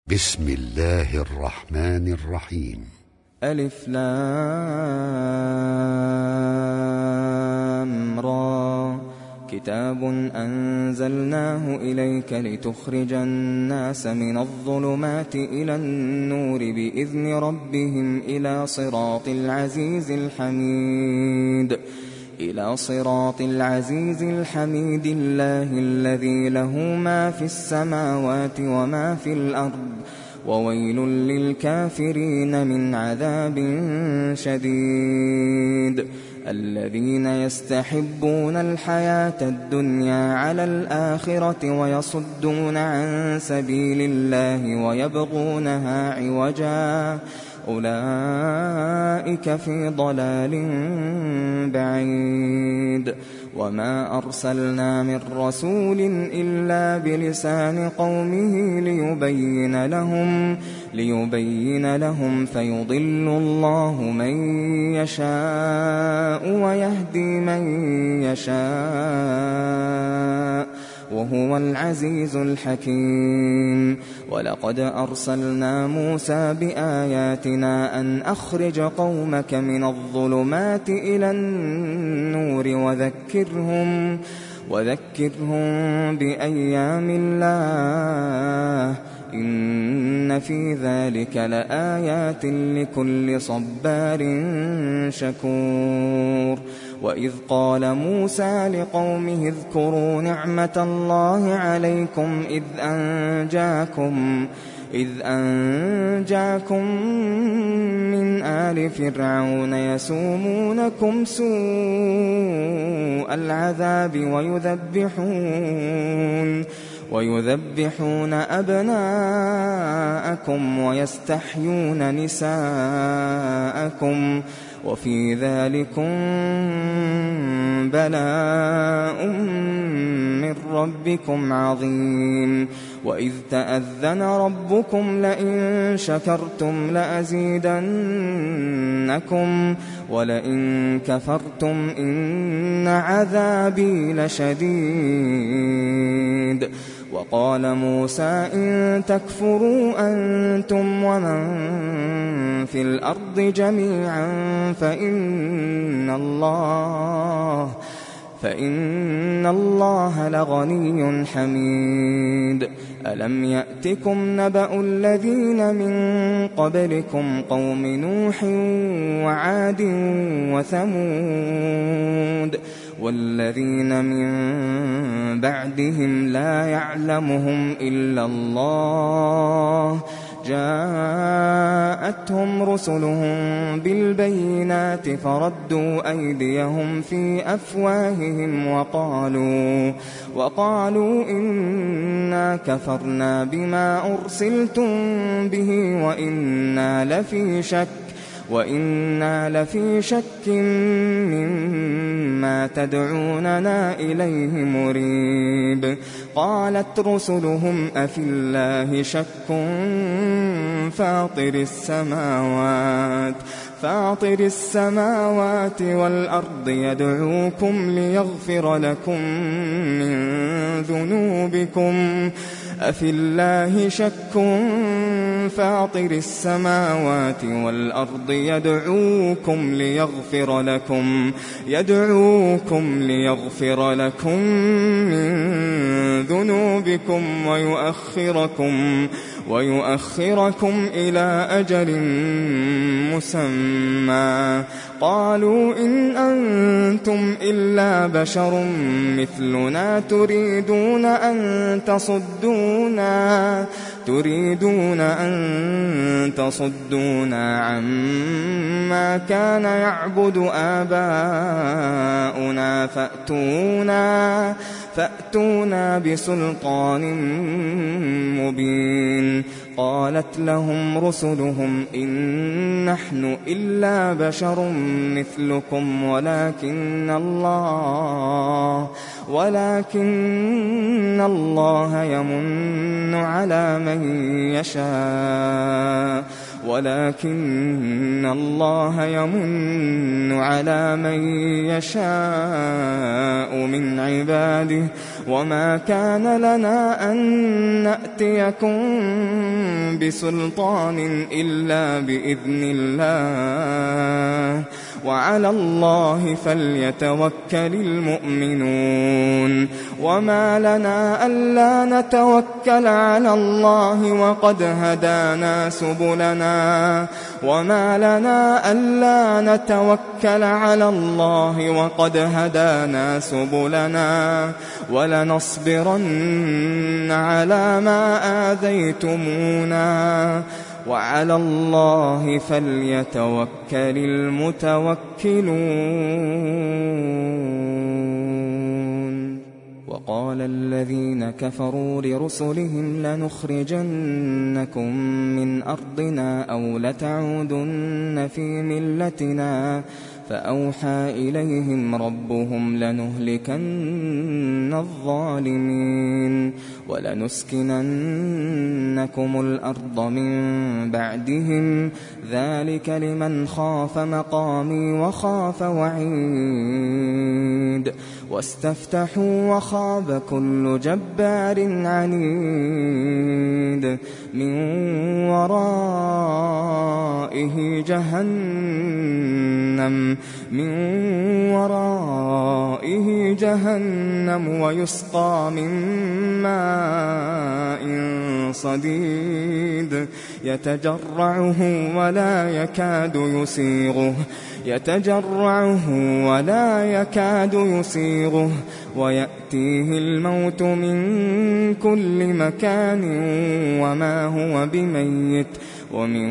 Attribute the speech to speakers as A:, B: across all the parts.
A: بسم الله الرحمن الرحيم.
B: ألف لام را. كتاب أنزلناه إليك لتخرج الناس من الظلمات إلى النور بإذن ربهم إلى صراط العزيز الحميد الله الذي له ما في السماوات وما في الأرض وويل للكافرين من عذاب شديد. الذين يستحبون الحياة الدنيا على الآخرة ويصدون عن سبيل الله ويبغونها عوجا أولئك في ضلال بعيد. وما أرسلنا من رسول إلا بلسان قومه ليبين لهم فيضل الله من يشاء ويهدي من يشاء وهو العزيز الحكيم. ولقد أرسلنا موسى بآياتنا أن أخرج قومك من الظلمات إلى النور وذكرهم بأيام الله إن في ذلك لآيات لكل صبار شكور. وإذ قال موسى لقومه اذكروا نعمة الله عليكم إذ أنجاكم من آل فرعون يسومونكم سوء العذاب ويذبحون أبناءكم ويستحيون نساءكم وفي ذلكم بلاء من ربكم عظيم. وإذ تأذن ربكم لئن شكرتم لأزيدنكم ولئن كفرتم إن عذابي لشديد. وقال موسى إن تكفروا أنتم ومن في الأرض جميعا فإن الله لغني حميد. ألم يأتكم نبأ الذين من قبلكم قوم نوح وعاد وثمود والذين من بعدهم لا يعلمهم إلا الله جاءتهم رسلهم بالبينات فردوا أيديهم في أفواههم وقالوا إنا كفرنا بما أرسلتم به وإنا لفي شك مما تدعوننا إليه مريب. قالت رسلهم أفي الله شك فاطر السماوات والأرض يدعوكم ليغفر لكم من ذنوبكم أفي الله شك فاطر السماوات والأرض يدعوكم ليغفر لكم من ذنوبكم ويؤخركم إلى أجل مسمى. قالوا إن أنتم إلا بشر مثلنا تريدون أن تصدونا عما كان يعبد آباؤنا فأتونا بسلطان مبين. قالت لهم رسلهم إن نحن إلا بشر مثلكم ولكن الله يمن على من يشاء من عباده وما كان لنا أن نأتيكم بسلطان إلا بإذن الله وعلى الله فليتوكل المؤمنون وما لنا ألا نتوكل على الله وقد هدانا سبلنا ولنصبرن على ما آذيتمونا وعلى الله فليتوكل المتوكلون وقال الذين كفروا لرسلهم لنخرجنكم من أرضنا أو لتعودن في ملتنا فأوحى إليهم ربهم لنهلكن الظالمين ولنسكننكم الأرض من بعدهم ذلك لمن خاف مقامي وخاف وعيد واستفتحوا وخاب كل جبار عنيد من ورائه جهنم ويسقى من ماء صديد يتجرعه ولا يكاد يسيغه ويأتيه الموت من كل مكان وما هو بميت ومن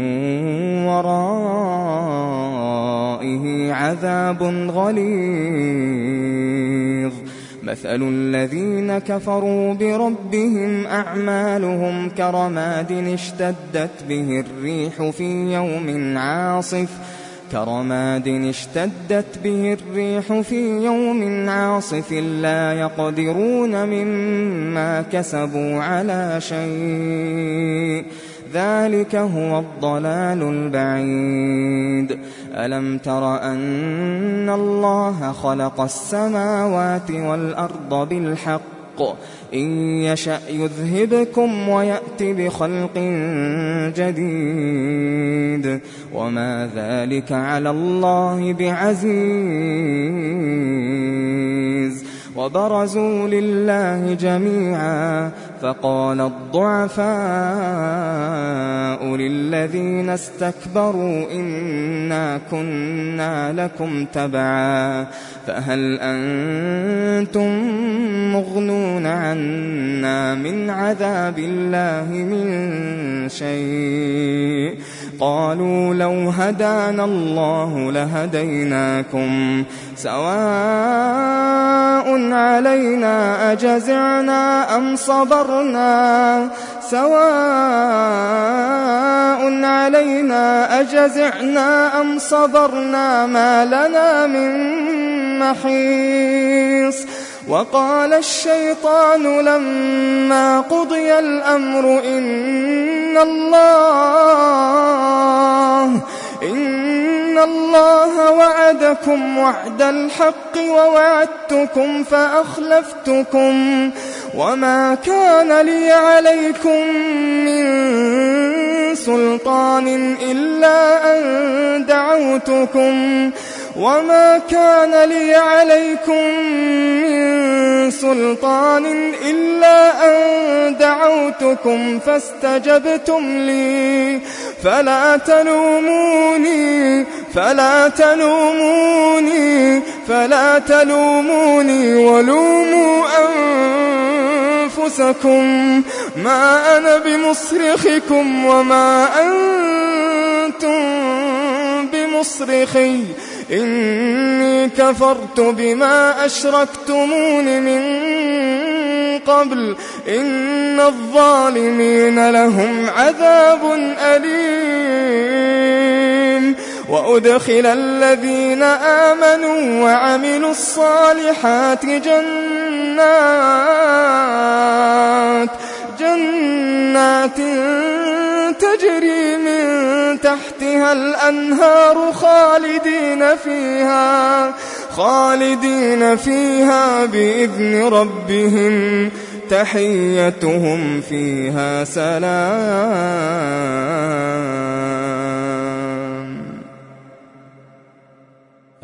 B: ورائه عذاب غليظ مثل الذين كفروا بربهم أعمالهم كرماد اشتدت به الريح في يوم عاصف لا يقدرون مما كسبوا على شيء ذلك هو الضلال البعيد ألم تر أن الله خلق السماوات والأرض بالحق إن يشأ يذهبكم ويأت بخلق جديد وما ذلك على الله بعزيز وبرزوا لله جميعا فقال الضعفاء للذين استكبروا إنا كنا لكم تبعا فهل أنتم مغنون عنا من عذاب الله من شيء قالوا لو هدانا الله لهديناكم سواء علينا أجزعنا أم صبرنا ما لنا من محيص وقال الشيطان لما قضي الأمر إن الله وعدكم وعد الحق ووعدتكم فأخلفتكم وما كان لي عليكم من سلطان إلا أن دعوتكم فاستجبتم لي فلا تلوموني ولوموا أنفسكم ما أنا بمصرخكم وما أنتم بمصرخي إني كفرت بما أشركتمون من قبل إن الظالمين لهم عذاب أليم وأدخل الذين آمنوا وعملوا الصالحات جنات تجري من تحتها الأنهار خالدين فيها بإذن ربهم تحيتهم فيها سلام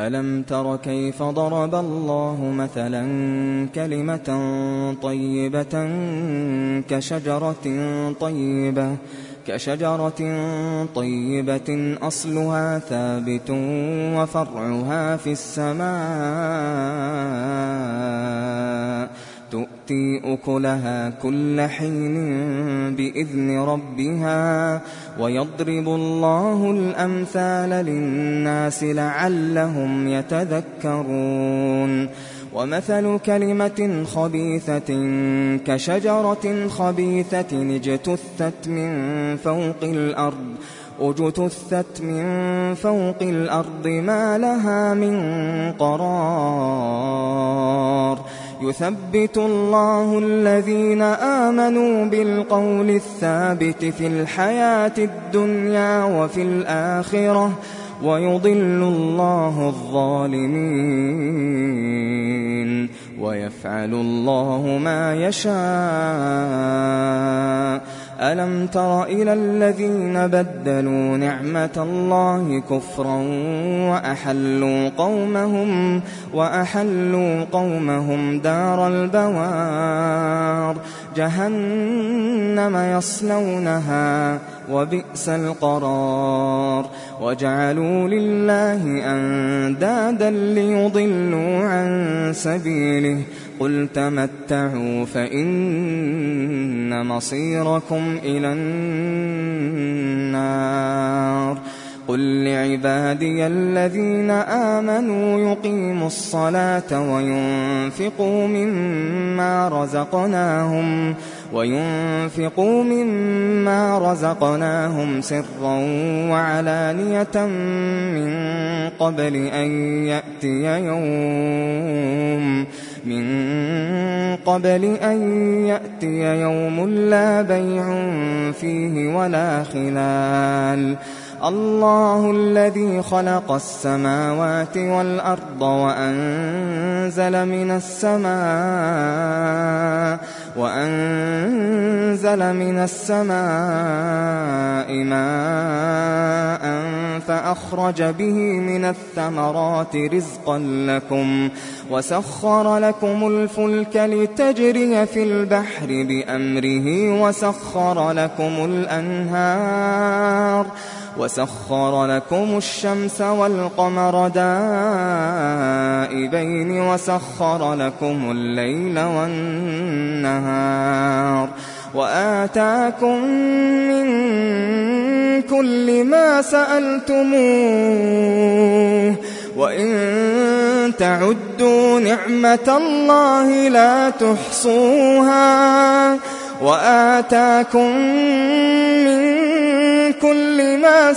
B: ألم تر كيف ضرب الله مثلا كلمة طيبة كشجرة طيبة أصلها ثابت وفرعها في السماء تؤتي أكلها كل حين بإذن ربها ويضرب الله الأمثال للناس لعلهم يتذكرون ومثل كلمة خبيثة كشجرة خبيثة اجتثت من فوق الأرض ما لها من قرار يثبت الله الذين آمنوا بالقول الثابت في الحياة الدنيا وفي الآخرة ويضل الله الظالمين ويفعل الله ما يشاء ألم تر إلى الذين بدلوا نعمة الله كفرا وأحلوا قومهم دار البوار جهنم يصلونها وبئس القرار وجعلوا لله أندادا ليضلوا عن سبيله قل تمتعوا فإن مصيركم إلى النار قل لعبادي الذين آمنوا يقيموا الصلاة وينفقوا مما رزقناهم سرا وعلانية من قبل أن يأتي يوم لا بيع فيه ولا خلال الله الذي خلق السماوات والأرض وأنزل من السماء ماء فأخرج به من الثمرات رزقا لكم وسخر لكم الفلك لتجري في البحر بأمره وسخر لكم الشمس والقمر دائبين وسخر لكم الليل والنهار وآتاكم من كل ما سألتموه وإن تعدوا نعمة الله لا تحصوها وآتاكم من كل ما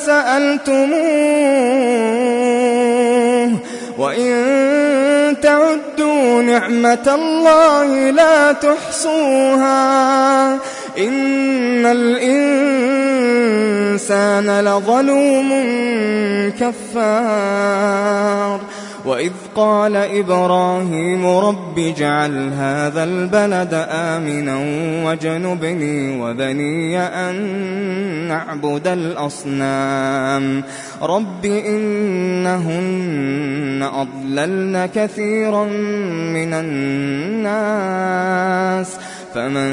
B: سألتموه وإن تعدوا نعمة الله لا تحصوها إن الإنسان لظلوم كفار وإذ قال إبراهيم رب اجعل هذا البلد آمنا واجنبني وبني أن نعبد الأصنام رب إنهن أضللن كثيرا من الناس فمن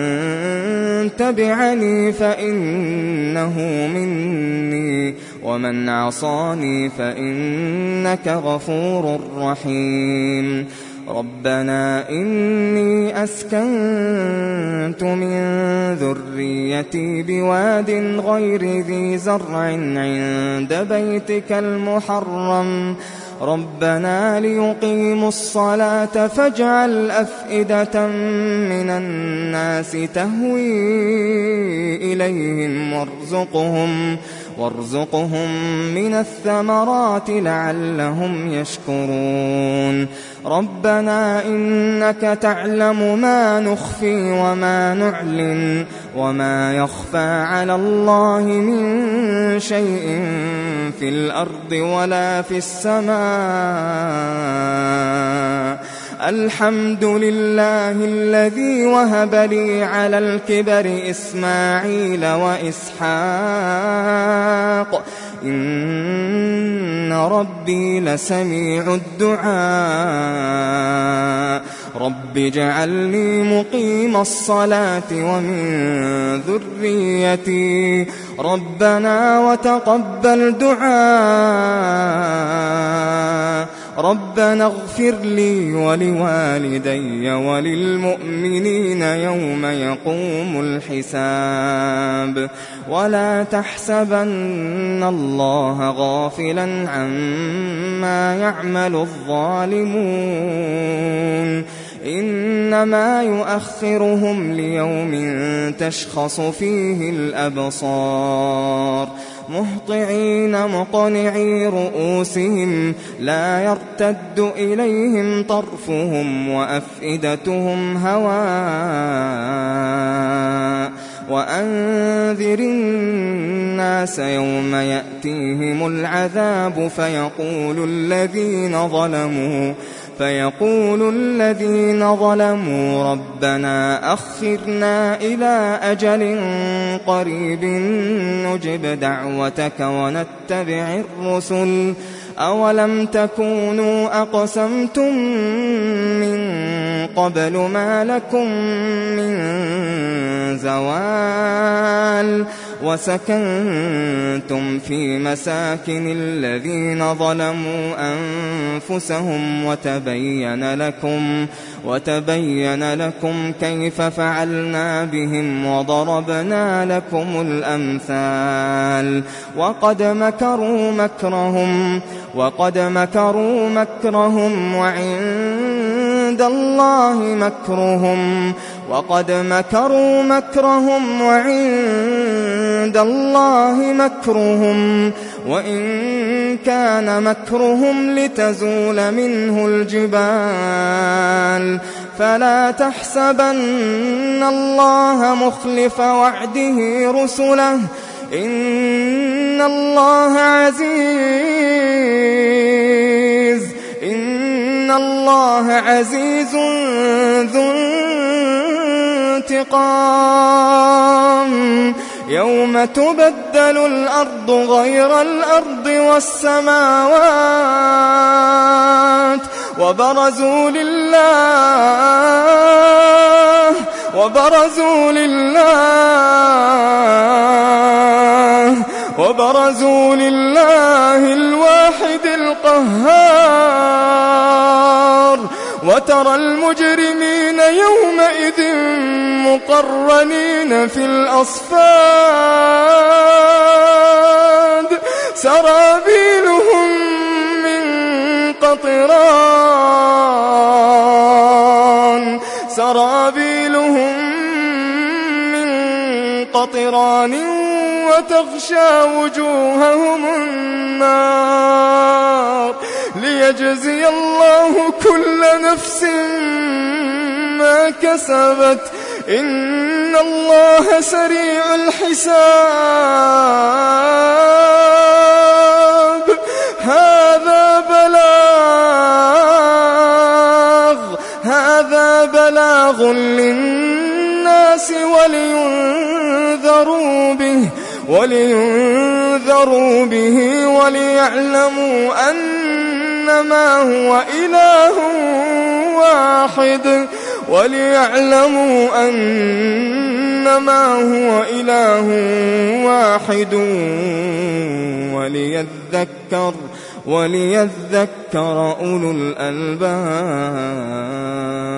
B: تبعني فإنه مني ومن عصاني فإنك غفور رحيم ربنا إني أسكنت من ذريتي بواد غير ذي زرع عند بيتك المحرم ربنا ليقيموا الصلاة فاجعل أفئدة من الناس تهوي إليهم وارزقهم من الثمرات لعلهم يشكرون ربنا إنك تعلم ما نخفي وما نعلن وما يخفى على الله من شيء في الأرض ولا في السماء الحمد لله الذي وهب لي على الكبر إسماعيل وإسحاق إن ربي لسميع الدعاء رب اجعلني مقيم الصلاة ومن ذريتي ربنا وتقبل دعاء ربنا اغفر لي ولوالدي وللمؤمنين يوم يقوم الحساب ولا تحسبن الله غافلا عما يعمل الظالمون إنما يؤخرهم ليوم تشخص فيه الأبصار مهطعين مقنعي رؤوسهم لا يرتد إليهم طرفهم وأفئدتهم هواء وأنذر الناس يوم يأتيهم العذاب فيقول الذين ظلموا ربنا أخرنا إلى أجل قريب نجب دعوتك ونتبع الرسل أولم تكونوا أقسمتم من قبل ما لكم من زوال وسكنتم في مساكن الذين ظلموا أنفسهم وتبين لكم كيف فعلنا بهم وضربنا لكم الأمثال وقد مكروا مكرهم وعند الله مكرهم وإن كان مكرهم لتزول منه الجبال فلا تحسبن الله مخلف وعده رسله إن الله عزيز ذو انتقام يوم تبدل الأرض غير الأرض والسماوات وبرزوا لله الواحد القهار وترى المجرمين يومئذ مقرنين في الأصفاد سرابيلهم من قطران وتغشى وجوههم النار ليجزي الله كل نفس ما كسبت إن الله سريع الحساب هذا بلاغ للناس ولينذروا به وليعلموا أنما هو إله واحد وليذكر أولو الألباب.